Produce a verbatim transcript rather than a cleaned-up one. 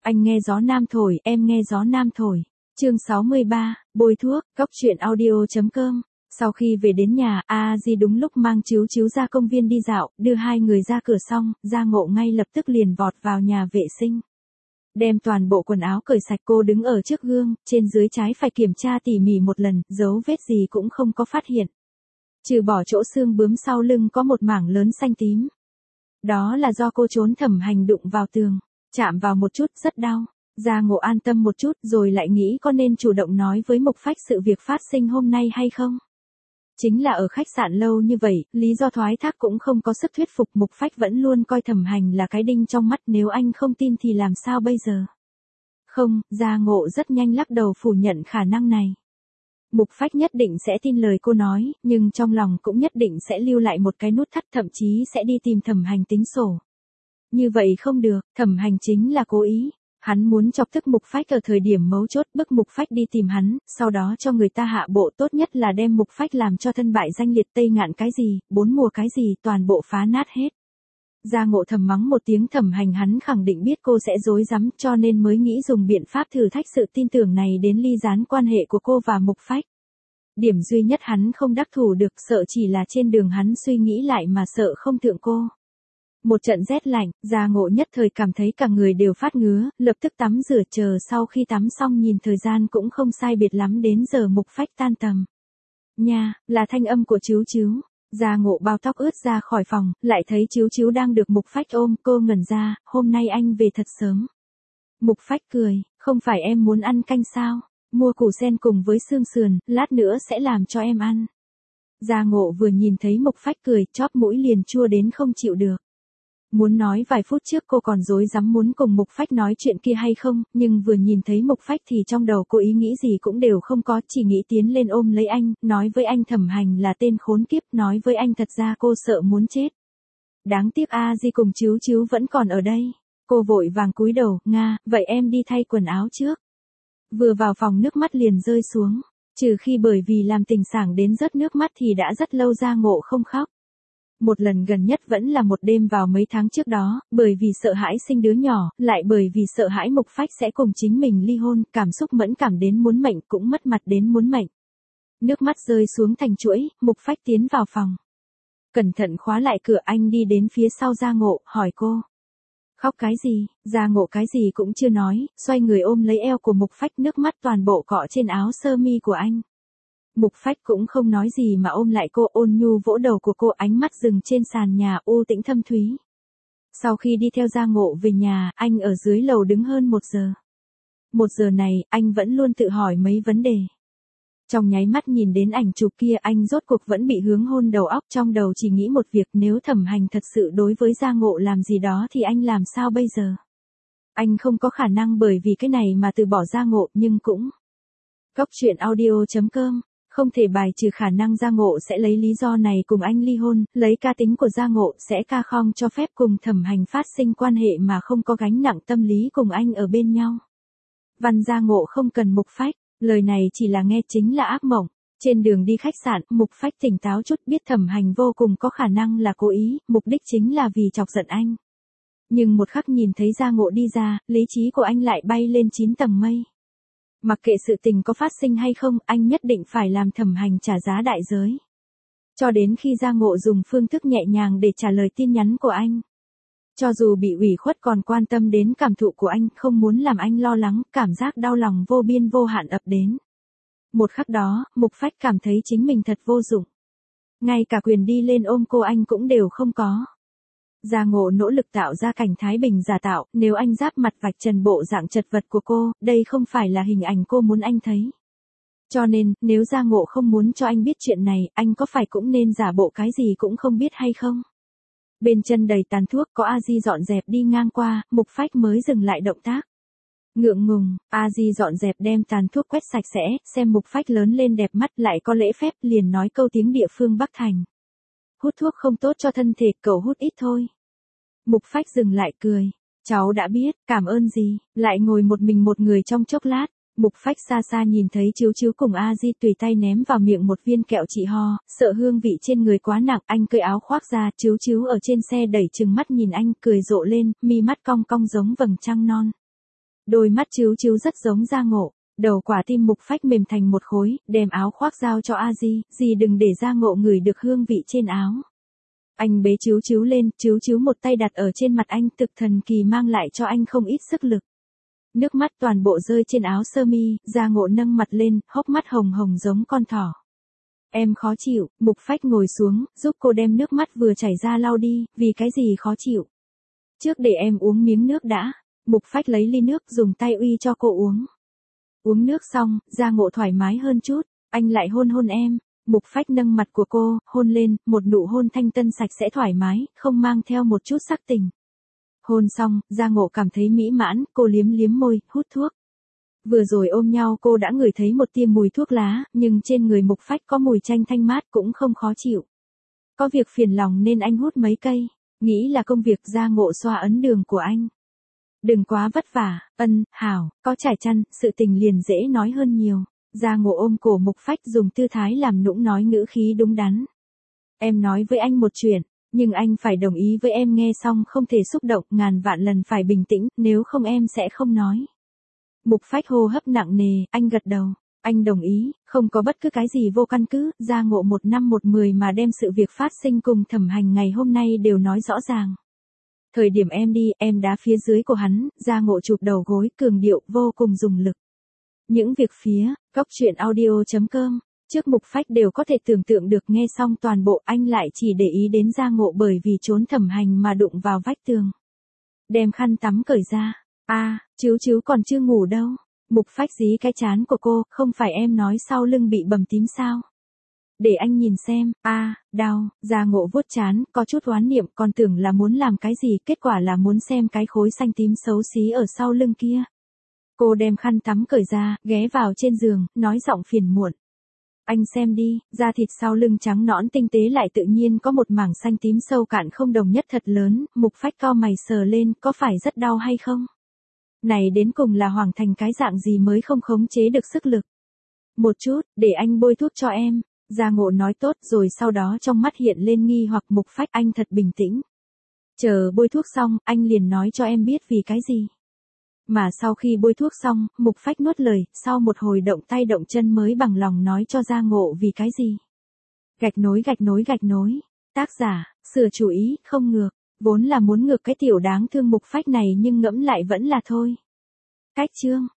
Anh nghe gió nam thổi, em nghe gió nam thổi. Chương sáu mươi ba, bôi thuốc, góc truyện audio chấm com. Sau khi về đến nhà, A Di đúng lúc mang Chíu Chíu ra công viên đi dạo, đưa hai người ra cửa xong, Gia Ngộ ngay lập tức liền vọt vào nhà vệ sinh. Đem toàn bộ quần áo cởi sạch, cô đứng ở trước gương, trên dưới trái phải kiểm tra tỉ mỉ một lần, dấu vết gì cũng không có phát hiện. Trừ bỏ chỗ xương bướm sau lưng có một mảng lớn xanh tím. Đó là do cô trốn Thẩm Hành đụng vào tường, chạm vào một chút, rất đau. Gia Ngộ an tâm một chút rồi lại nghĩ có nên chủ động nói với Mục Phách sự việc phát sinh hôm nay hay không. Chính là ở khách sạn lâu như vậy, lý do thoái thác cũng không có sức thuyết phục. Mục Phách vẫn luôn coi Thẩm Hành là cái đinh trong mắt, nếu anh không tin thì làm sao bây giờ. Không, Gia Ngộ rất nhanh lắc đầu phủ nhận khả năng này. Mục Phách nhất định sẽ tin lời cô nói, nhưng trong lòng cũng nhất định sẽ lưu lại một cái nút thắt, thậm chí sẽ đi tìm Thẩm Hành tính sổ. Như vậy không được, Thẩm Hành chính là cố ý. Hắn muốn chọc tức Mục Phách ở thời điểm mấu chốt, bức Mục Phách đi tìm hắn, sau đó cho người ta hạ bộ, tốt nhất là đem Mục Phách làm cho thân bại danh liệt, Tây Ngạn cái gì, bốn mùa cái gì, toàn bộ phá nát hết. Gia Ngộ thầm mắng một tiếng Thẩm Hành, hắn khẳng định biết cô sẽ dối rắm, cho nên mới nghĩ dùng biện pháp thử thách sự tin tưởng này đến ly gián quan hệ của cô và Mục Phách. Điểm duy nhất hắn không đắc thủ được, sợ chỉ là trên đường hắn suy nghĩ lại mà sợ không thượng cô. Một trận rét lạnh, Gia Ngộ nhất thời cảm thấy cả người đều phát ngứa, lập tức tắm rửa, chờ sau khi tắm xong nhìn thời gian cũng không sai biệt lắm đến giờ Mục Phách tan tầm. Nha, là thanh âm của Chíu Chíu. Gia Ngộ bao tóc ướt ra khỏi phòng, lại thấy Chíu Chíu đang được Mục Phách ôm, cô ngẩn ra, hôm nay anh về thật sớm. Mục Phách cười, không phải em muốn ăn canh sao, mua củ sen cùng với xương sườn, lát nữa sẽ làm cho em ăn. Gia Ngộ vừa nhìn thấy Mục Phách cười, chóp mũi liền chua đến không chịu được. Muốn nói vài phút trước cô còn dối dám muốn cùng Mục Phách nói chuyện kia hay không, nhưng vừa nhìn thấy Mục Phách thì trong đầu cô ý nghĩ gì cũng đều không có, chỉ nghĩ tiến lên ôm lấy anh, nói với anh Thẩm Hành là tên khốn kiếp, nói với anh thật ra cô sợ muốn chết. Đáng tiếc A Di cùng Chíu Chíu vẫn còn ở đây. Cô vội vàng cúi đầu, Nga, vậy em đi thay quần áo trước. Vừa vào phòng nước mắt liền rơi xuống, trừ khi bởi vì làm tình sảng đến rớt nước mắt thì đã rất lâu Gia Ngộ không khóc. Một lần gần nhất vẫn là một đêm vào mấy tháng trước đó, bởi vì sợ hãi sinh đứa nhỏ, lại bởi vì sợ hãi Mục Phách sẽ cùng chính mình ly hôn, cảm xúc mẫn cảm đến muốn mệnh, cũng mất mặt đến muốn mệnh. Nước mắt rơi xuống thành chuỗi, Mục Phách tiến vào phòng. Cẩn thận khóa lại cửa, anh đi đến phía sau Gia Ngộ, hỏi cô. Khóc cái gì? Gia Ngộ cái gì cũng chưa nói, xoay người ôm lấy eo của Mục Phách, nước mắt toàn bộ cọ trên áo sơ mi của anh. Mục Phách cũng không nói gì mà ôm lại cô, ôn nhu vỗ đầu của cô, ánh mắt dừng trên sàn nhà u tĩnh thâm thúy. Sau khi đi theo Gia Ngộ về nhà, anh ở dưới lầu đứng hơn một giờ. Một giờ này, anh vẫn luôn tự hỏi mấy vấn đề. Trong nháy mắt nhìn đến ảnh chụp kia, anh rốt cuộc vẫn bị hướng hôn đầu óc, trong đầu chỉ nghĩ một việc, nếu Thẩm Hành thật sự đối với Gia Ngộ làm gì đó thì anh làm sao bây giờ? Anh không có khả năng bởi vì cái này mà từ bỏ Gia Ngộ, nhưng cũng... Góc truyện audio chấm com. Không thể bài trừ khả năng Gia Ngộ sẽ lấy lý do này cùng anh ly hôn, lấy ca tính của Gia Ngộ sẽ ca khong cho phép cùng Thẩm Hành phát sinh quan hệ mà không có gánh nặng tâm lý cùng anh ở bên nhau. Văn Gia Ngộ không cần Mục Phách, lời này chỉ là nghe chính là ác mộng. Trên đường đi khách sạn, Mục Phách tỉnh táo chút, biết Thẩm Hành vô cùng có khả năng là cố ý, mục đích chính là vì chọc giận anh. Nhưng một khắc nhìn thấy Gia Ngộ đi ra, lý trí của anh lại bay lên chín tầng mây. Mặc kệ sự tình có phát sinh hay không, anh nhất định phải làm Thẩm Hành trả giá đại giới. Cho đến khi Gia Ngộ dùng phương thức nhẹ nhàng để trả lời tin nhắn của anh. Cho dù bị ủy khuất còn quan tâm đến cảm thụ của anh, không muốn làm anh lo lắng, cảm giác đau lòng vô biên vô hạn ập đến. Một khắc đó, Mục Phách cảm thấy chính mình thật vô dụng. Ngay cả quyền đi lên ôm cô anh cũng đều không có. Gia Ngộ nỗ lực tạo ra cảnh thái bình giả tạo, nếu anh giáp mặt vạch trần bộ dạng chật vật của cô, đây không phải là hình ảnh cô muốn anh thấy. Cho nên, nếu Gia Ngộ không muốn cho anh biết chuyện này, anh có phải cũng nên giả bộ cái gì cũng không biết hay không? Bên chân đầy tàn thuốc, có A Di dọn dẹp đi ngang qua, Mục Phách mới dừng lại động tác. Ngượng ngùng, A Di dọn dẹp đem tàn thuốc quét sạch sẽ, xem Mục Phách lớn lên đẹp mắt lại có lễ phép, liền nói câu tiếng địa phương Bắc Thành. Hút thuốc không tốt cho thân thể, cậu hút ít thôi. Mục Phách dừng lại cười. Cháu đã biết, cảm ơn gì, lại ngồi một mình một người trong chốc lát. Mục Phách xa xa nhìn thấy Chíu Chíu cùng A Di tùy tay ném vào miệng một viên kẹo trị ho, sợ hương vị trên người quá nặng, anh cởi áo khoác ra, Chíu Chíu ở trên xe đẩy trừng mắt nhìn anh, cười rộ lên, mi mắt cong cong giống vầng trăng non. Đôi mắt Chiếu Chiếu rất giống Gia Ngộ, đầu quả tim Mục Phách mềm thành một khối, đem áo khoác giao cho A Di, "Dì đừng để Gia Ngộ ngửi được hương vị trên áo." Anh bế Chiếu Chiếu lên, Chiếu Chiếu một tay đặt ở trên mặt anh, thực thần kỳ mang lại cho anh không ít sức lực. Nước mắt toàn bộ rơi trên áo sơ mi, Gia Ngộ nâng mặt lên, hốc mắt hồng hồng giống con thỏ. "Em khó chịu." Mục Phách ngồi xuống, giúp cô đem nước mắt vừa chảy ra lau đi, "Vì cái gì khó chịu?" "Trước để em uống miếng nước đã." Mục Phách lấy ly nước dùng tay uy cho cô uống. Uống nước xong, Gia Ngộ thoải mái hơn chút, "Anh lại hôn hôn em." Mục Phách nâng mặt của cô, hôn lên, một nụ hôn thanh tân sạch sẽ thoải mái, không mang theo một chút sắc tình. Hôn xong, Gia Ngộ cảm thấy mỹ mãn, cô liếm liếm môi, hút thuốc. Vừa rồi ôm nhau cô đã ngửi thấy một tia mùi thuốc lá, nhưng trên người Mục Phách có mùi chanh thanh mát cũng không khó chịu. Có việc phiền lòng nên anh hút mấy cây, nghĩ là công việc. Gia Ngộ xoa ấn đường của anh. "Đừng quá vất vả." "Ân, hảo." Có trải chăn, sự tình liền dễ nói hơn nhiều. Gia Ngộ ôm cổ Mục Phách dùng tư thái làm nũng nói ngữ khí đúng đắn. "Em nói với anh một chuyện, nhưng anh phải đồng ý với em." Nghe xong không thể xúc động, ngàn vạn lần phải bình tĩnh, "Nếu không em sẽ không nói." Mục Phách hô hấp nặng nề, anh gật đầu. Anh đồng ý, không có bất cứ cái gì vô căn cứ. Gia Ngộ một năm một mười mà đem sự việc phát sinh cùng Thẩm Hành ngày hôm nay đều nói rõ ràng. "Thời điểm em đi, em đá phía dưới của hắn." Gia Ngộ chụp đầu gối, cường điệu, vô cùng dùng lực. Những việc phía, góc truyện audio chấm com, trước Mục Phách đều có thể tưởng tượng được. Nghe xong toàn bộ, anh lại chỉ để ý đến Gia Ngộ bởi vì trốn Thẩm Hành mà đụng vào vách tường. Đem khăn tắm cởi ra. "A, Chiếu Chiếu còn chưa ngủ đâu." Mục Phách dí cái trán của cô, "Không phải em nói sau lưng bị bầm tím sao? Để anh nhìn xem." "A, đau." Gia Ngộ vuốt trán, có chút oán niệm, còn tưởng là muốn làm cái gì, kết quả là muốn xem cái khối xanh tím xấu xí ở sau lưng kia. Cô đem khăn tắm cởi ra, ghé vào trên giường, nói giọng phiền muộn. "Anh xem đi, da thịt sau lưng trắng nõn tinh tế lại tự nhiên có một mảng xanh tím sâu cạn không đồng nhất thật lớn." Mục Phách cau mày sờ lên, "Có phải rất đau hay không? Này đến cùng là Hoàng Thành cái dạng gì mới không khống chế được sức lực?" "Một chút, để anh bôi thuốc cho em." Gia Ngộ nói tốt, rồi sau đó trong mắt hiện lên nghi hoặc. Mục Phách, anh thật bình tĩnh. "Chờ bôi thuốc xong, anh liền nói cho em biết vì cái gì." Mà sau khi bôi thuốc xong, Mục Phách nuốt lời, sau một hồi động tay động chân mới bằng lòng nói cho Gia Ngộ vì cái gì. Gạch nối gạch nối gạch nối. Tác giả, sửa chủ ý, không ngược. Vốn là muốn ngược cái tiểu đáng thương Mục Phách này nhưng ngẫm lại vẫn là thôi. Cách chương.